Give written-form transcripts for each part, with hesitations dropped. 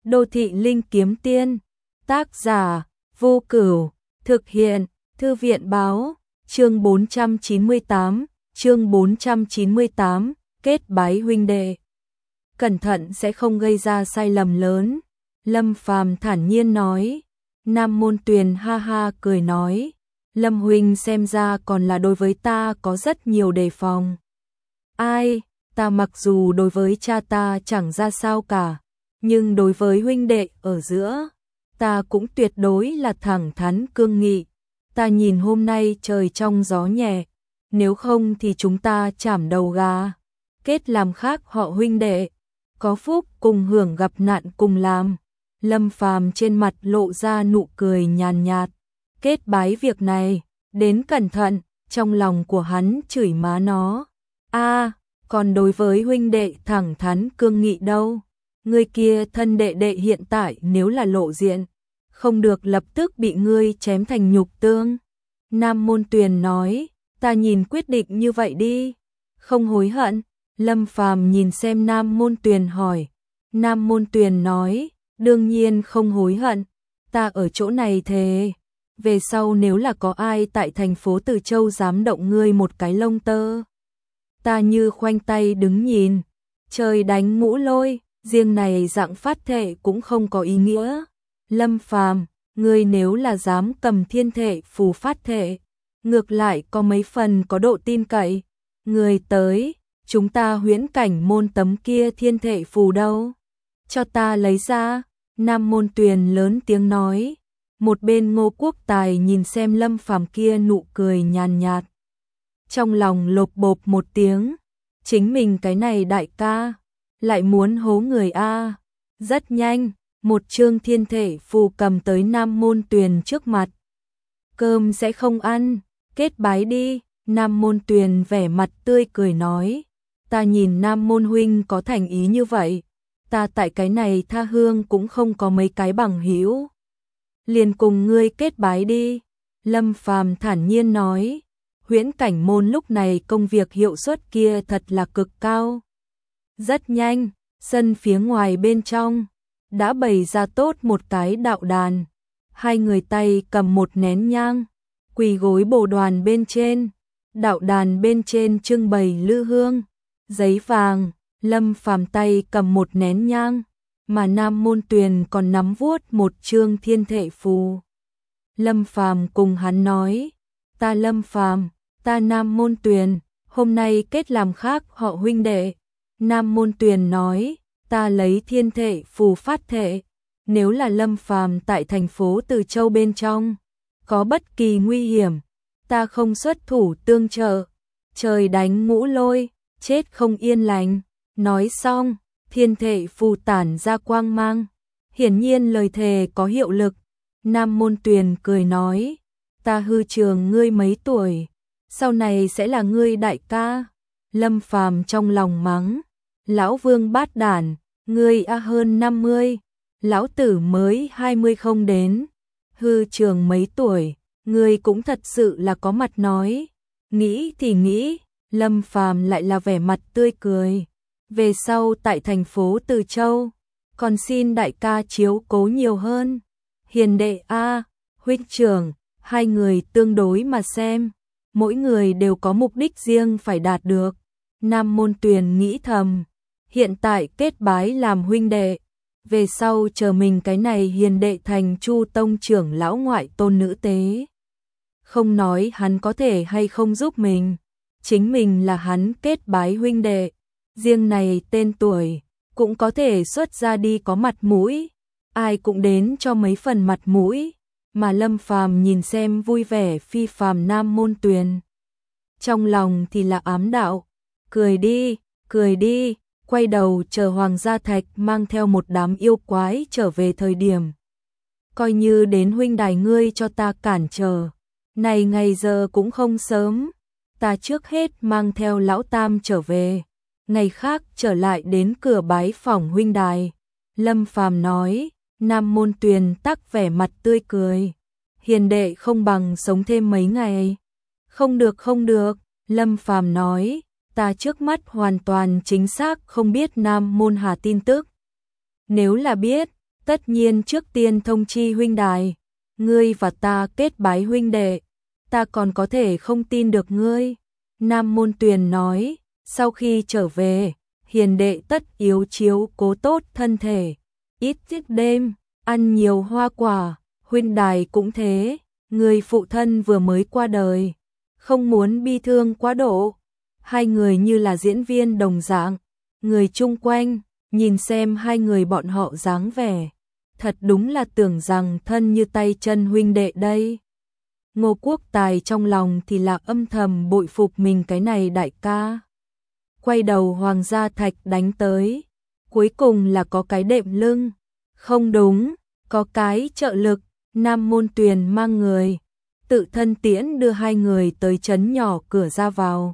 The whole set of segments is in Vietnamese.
Đô thị linh kiếm tiên, tác giả Vô Cửu, thực hiện Thư viện báo, chương 498, kết bái huynh đệ. Cẩn thận sẽ không gây ra sai lầm lớn, Lâm Phàm thản nhiên nói. Nam Môn Tuyền ha ha cười nói, Lâm huynh xem ra còn là đối với ta có rất nhiều đề phòng. Ai, ta mặc dù đối với cha ta chẳng ra sao cả, nhưng đối với huynh đệ ở giữa, ta cũng tuyệt đối là thẳng thắn cương nghị. Ta nhìn hôm nay trời trong gió nhẹ, nếu không thì chúng ta chảm đầu gà, kết làm khác họ huynh đệ, có phúc cùng hưởng gặp nạn cùng làm. Lâm Phàm trên mặt lộ ra nụ cười nhàn nhạt, kết bái việc này, đến cẩn thận, trong lòng của hắn chửi má nó. Còn đối với huynh đệ thẳng thắn cương nghị đâu, người kia thân đệ đệ hiện tại nếu là lộ diện, không được lập tức bị ngươi chém thành nhục tương. Nam Môn Tuyền nói, ta nhìn quyết định như vậy đi, không hối hận. Lâm Phàm nhìn xem Nam Môn Tuyền hỏi. Nam Môn Tuyền nói, đương nhiên không hối hận, ta ở chỗ này thề, về sau nếu là có ai tại thành phố Từ Châu dám động ngươi một cái lông tơ, ta như khoanh tay đứng nhìn, trời đánh ngũ lôi, riêng này dạng phát thệ cũng không có ý nghĩa. Lâm Phàm, ngươi nếu là dám cầm thiên thể phù phát thệ, ngược lại có mấy phần có độ tin cậy. Người tới, chúng ta huyễn cảnh môn tấm kia thiên thể phù đâu? Cho ta lấy ra. Nam Môn Tuyền lớn tiếng nói. Một bên Ngô Quốc Tài nhìn xem Lâm Phàm kia nụ cười nhàn nhạt. Trong lòng lộp bộp một tiếng, chính mình cái này đại ca, lại muốn hố người a. Rất nhanh, một chương thiên thể phù cầm tới Nam Môn Tuyền trước mặt. Cơm sẽ không ăn, kết bái đi. Nam Môn Tuyền vẻ mặt tươi cười nói, ta nhìn Nam Môn huynh có thành ý như vậy, ta tại cái này tha hương cũng không có mấy cái bằng hữu, liền cùng ngươi kết bái đi. Lâm Phàm thản nhiên nói, huyễn cảnh môn lúc này công việc hiệu suất kia thật là cực cao. Rất nhanh, sân phía ngoài bên trong đã bày ra tốt một cái đạo đàn, hai người tay cầm một nén nhang, quỳ gối bồ đoàn bên trên. Đạo đàn bên trên trưng bày lư hương, giấy vàng, Lâm Phàm tay cầm một nén nhang, mà Nam Môn Tuyền còn nắm vuốt một chương thiên thể phù. Lâm Phàm cùng hắn nói, ta Lâm Phàm, ta Nam Môn Tuyền, hôm nay kết làm khác họ huynh đệ. Nam Môn Tuyền nói, ta lấy thiên thể phù phát thệ, nếu là Lâm Phàm tại thành phố Từ Châu bên trong, có bất kỳ nguy hiểm, ta không xuất thủ tương trợ, trời đánh ngũ lôi, chết không yên lành. Nói xong, thiên thể phù tản ra quang mang, hiển nhiên lời thề có hiệu lực. Nam Môn Tuyền cười nói, ta hư trường ngươi mấy tuổi, sau này sẽ là ngươi đại ca. Lâm Phàm trong lòng mắng, lão Vương bát đản, ngươi hơn 50, lão tử mới 20 không đến, hư trường mấy tuổi. Ngươi cũng thật sự là có mặt nói. Nghĩ thì nghĩ, Lâm Phàm lại là vẻ mặt tươi cười. Về sau tại thành phố Từ Châu, còn xin đại ca chiếu cố nhiều hơn. Hiền đệ huynh trưởng, hai người tương đối mà xem, mỗi người đều có mục đích riêng phải đạt được. Nam Môn Tuyền nghĩ thầm, hiện tại kết bái làm huynh đệ, về sau chờ mình cái này hiền đệ thành Chu tông trưởng lão ngoại tôn nữ tế. Không nói hắn có thể hay không giúp mình, chính mình là hắn kết bái huynh đệ, riêng này tên tuổi cũng có thể xuất ra đi có mặt mũi, ai cũng đến cho mấy phần mặt mũi. Mà Lâm Phàm nhìn xem vui vẻ phi phàm Nam Môn Tuyền, trong lòng thì là ám đạo, cười đi, quay đầu chờ Hoàng Gia Thạch mang theo một đám yêu quái trở về thời điểm, coi như đến huynh đài ngươi cho ta cản trở. Này ngày giờ cũng không sớm, ta trước hết mang theo lão tam trở về, ngày khác trở lại đến cửa bái phỏng huynh đài. Lâm Phàm nói. Nam Môn Tuyền tắc vẻ mặt tươi cười, hiền đệ không bằng sống thêm mấy ngày. Không được, Lâm Phàm nói, ta trước mắt hoàn toàn chính xác không biết Nam Môn Hà tin tức. Nếu là biết, Tất nhiên trước tiên thông chi huynh đài, ngươi và ta kết bái huynh đệ, ta còn có thể không tin được ngươi. Nam Môn Tuyền nói, sau khi trở về, hiền đệ tất yếu chiếu cố tốt thân thể, ít thức đêm, ăn nhiều hoa quả, huynh đài cũng thế, người phụ thân vừa mới qua đời, không muốn bi thương quá độ. Hai người như là diễn viên đồng dạng, người chung quanh, nhìn xem hai người bọn họ dáng vẻ, thật đúng là tưởng rằng thân như tay chân huynh đệ đây. Ngô Quốc Tài trong lòng thì là âm thầm bội phục mình cái này đại ca. Quay đầu Hoàng gia Thạch đánh tới, cuối cùng là có cái đệm lưng, không đúng, có cái trợ lực. Nam Môn Tuyền mang người, tự thân tiễn đưa hai người tới trấn nhỏ cửa ra vào.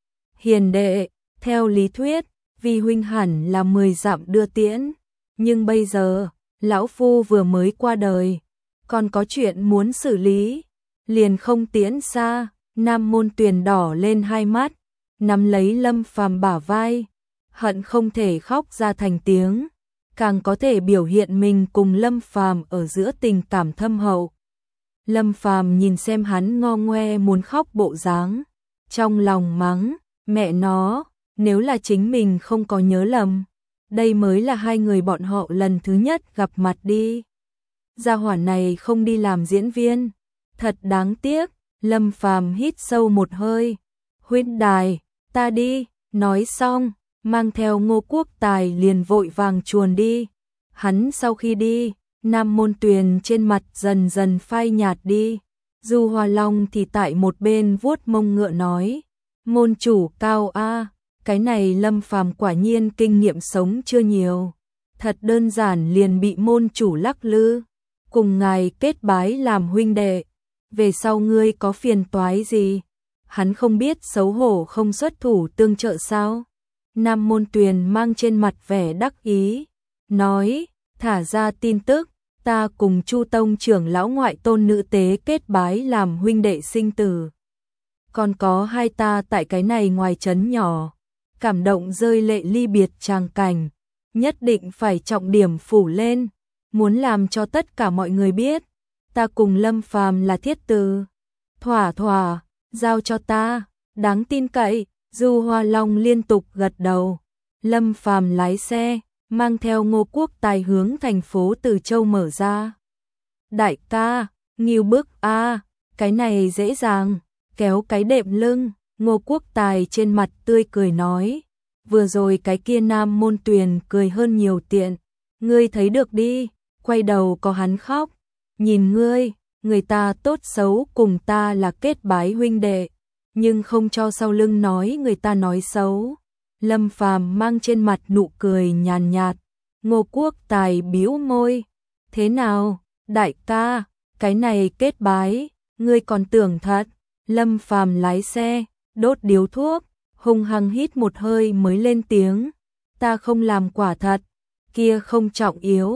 Hiền đệ, theo lý thuyết, vi huynh hẳn là 10 dặm đưa tiễn, nhưng bây giờ, lão phu vừa mới qua đời, còn có chuyện muốn xử lý, liền không tiễn xa. Nam Môn Tuyền đỏ lên hai mắt, nắm lấy Lâm Phàm bả vai, hận không thể khóc ra thành tiếng, càng có thể biểu hiện mình cùng Lâm Phàm ở giữa tình cảm thâm hậu. Lâm Phàm nhìn xem hắn ngo ngoe muốn khóc bộ dáng, trong lòng mắng, mẹ nó, nếu là chính mình không có nhớ lầm, đây mới là hai người bọn họ lần thứ nhất gặp mặt đi. Gia hỏa này không đi làm diễn viên, thật đáng tiếc. Lâm Phàm hít sâu một hơi, huynh đài, ta đi, nói xong, mang theo Ngô Quốc Tài liền vội vàng chuồn đi. Hắn sau khi đi, Nam Môn Tuyền trên mặt dần dần phai nhạt đi. Du Hoa Long thì tại một bên vuốt mông ngựa nói, môn chủ cao a, cái này Lâm Phàm quả nhiên kinh nghiệm sống chưa nhiều, thật đơn giản liền bị môn chủ lắc lư, cùng ngài kết bái làm huynh đệ, về sau ngươi có phiền toái gì? Hắn không biết xấu hổ không xuất thủ tương trợ sao? Nam Môn Tuyền mang trên mặt vẻ đắc ý, nói, thả ra tin tức, ta cùng Chu Tông trưởng lão ngoại tôn nữ tế kết bái làm huynh đệ sinh tử. Còn có hai ta tại cái này ngoài trấn nhỏ, cảm động rơi lệ ly biệt tràng cảnh, nhất định phải trọng điểm phủ lên, muốn làm cho tất cả mọi người biết, ta cùng Lâm Phàm là thiết từ. Thỏa thỏa, giao cho ta, đáng tin cậy. Du Hoa Long liên tục gật đầu. Lâm Phàm lái xe, mang theo Ngô Quốc Tài hướng thành phố Từ Châu mở ra. Đại ca, nghiêu bức a, cái này dễ dàng, kéo cái đệm lưng. Ngô Quốc Tài trên mặt tươi cười nói, vừa rồi cái kia Nam Môn Tuyền cười hơn nhiều tiện, ngươi thấy được đi, quay đầu có hắn khóc, nhìn ngươi, người ta tốt xấu cùng ta là kết bái huynh đệ, nhưng không cho sau lưng nói người ta nói xấu. Lâm Phàm mang trên mặt nụ cười nhàn nhạt. Ngô Quốc Tài bĩu môi, thế nào, đại ca, cái này kết bái, ngươi còn tưởng thật? Lâm Phàm lái xe, đốt điếu thuốc, hung hăng hít một hơi mới lên tiếng, ta không làm quả thật, kia không trọng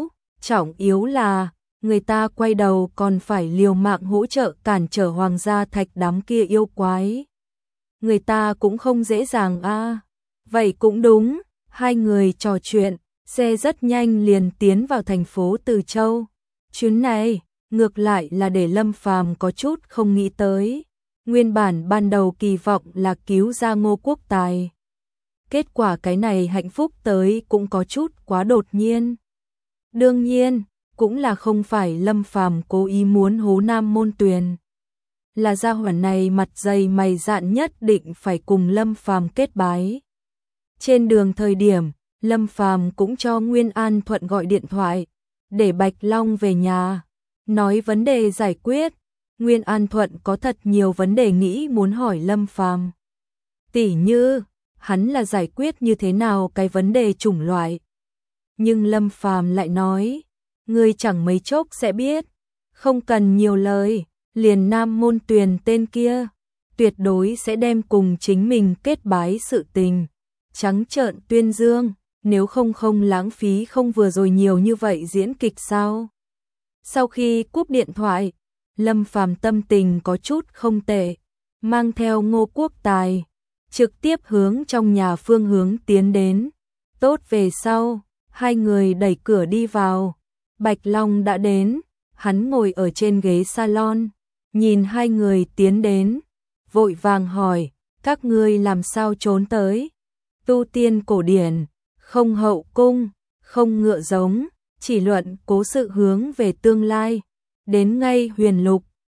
yếu là người ta quay đầu còn phải liều mạng hỗ trợ cản trở Hoàng gia Thạch đám kia yêu quái. Người ta cũng không dễ dàng a. Vậy cũng đúng, hai người trò chuyện, xe rất nhanh liền tiến vào thành phố Từ Châu. Chuyến này, ngược lại là để Lâm Phàm có chút không nghĩ tới. Nguyên bản ban đầu kỳ vọng là cứu ra Ngô Quốc Tài. Kết quả cái này hạnh phúc tới cũng có chút quá đột nhiên. Đương nhiên, cũng là không phải Lâm Phàm cố ý muốn hố Nam Môn Tuyền. Là gia hỏa này mặt dày mày dạn nhất định phải cùng Lâm Phàm kết bái. Trên đường thời điểm, Lâm Phàm cũng cho Nguyên An Thuận gọi điện thoại, để Bạch Long về nhà, nói vấn đề giải quyết. Nguyên An Thuận có thật nhiều vấn đề nghĩ muốn hỏi Lâm Phàm. Tỉ như, hắn là giải quyết như thế nào cái vấn đề chủng loại. Nhưng Lâm Phàm lại nói, ngươi chẳng mấy chốc sẽ biết, không cần nhiều lời, liền Nam Môn Tuyền tên kia, tuyệt đối sẽ đem cùng chính mình kết bái sự tình, trắng trợn tuyên dương, nếu không lãng phí không vừa rồi nhiều như vậy diễn kịch sao. Sau khi cúp điện thoại, Lâm Phàm tâm tình có chút không tệ, mang theo Ngô Quốc Tài, trực tiếp hướng trong nhà phương hướng tiến đến. Tốt về sau, hai người đẩy cửa đi vào, Bạch Long đã đến, hắn ngồi ở trên ghế salon, nhìn hai người tiến đến, vội vàng hỏi, các ngươi làm sao trốn tới? Tu tiên cổ điển, không hậu cung, không ngựa giống, chỉ luận cố sự hướng về tương lai, đến ngay huyền lục,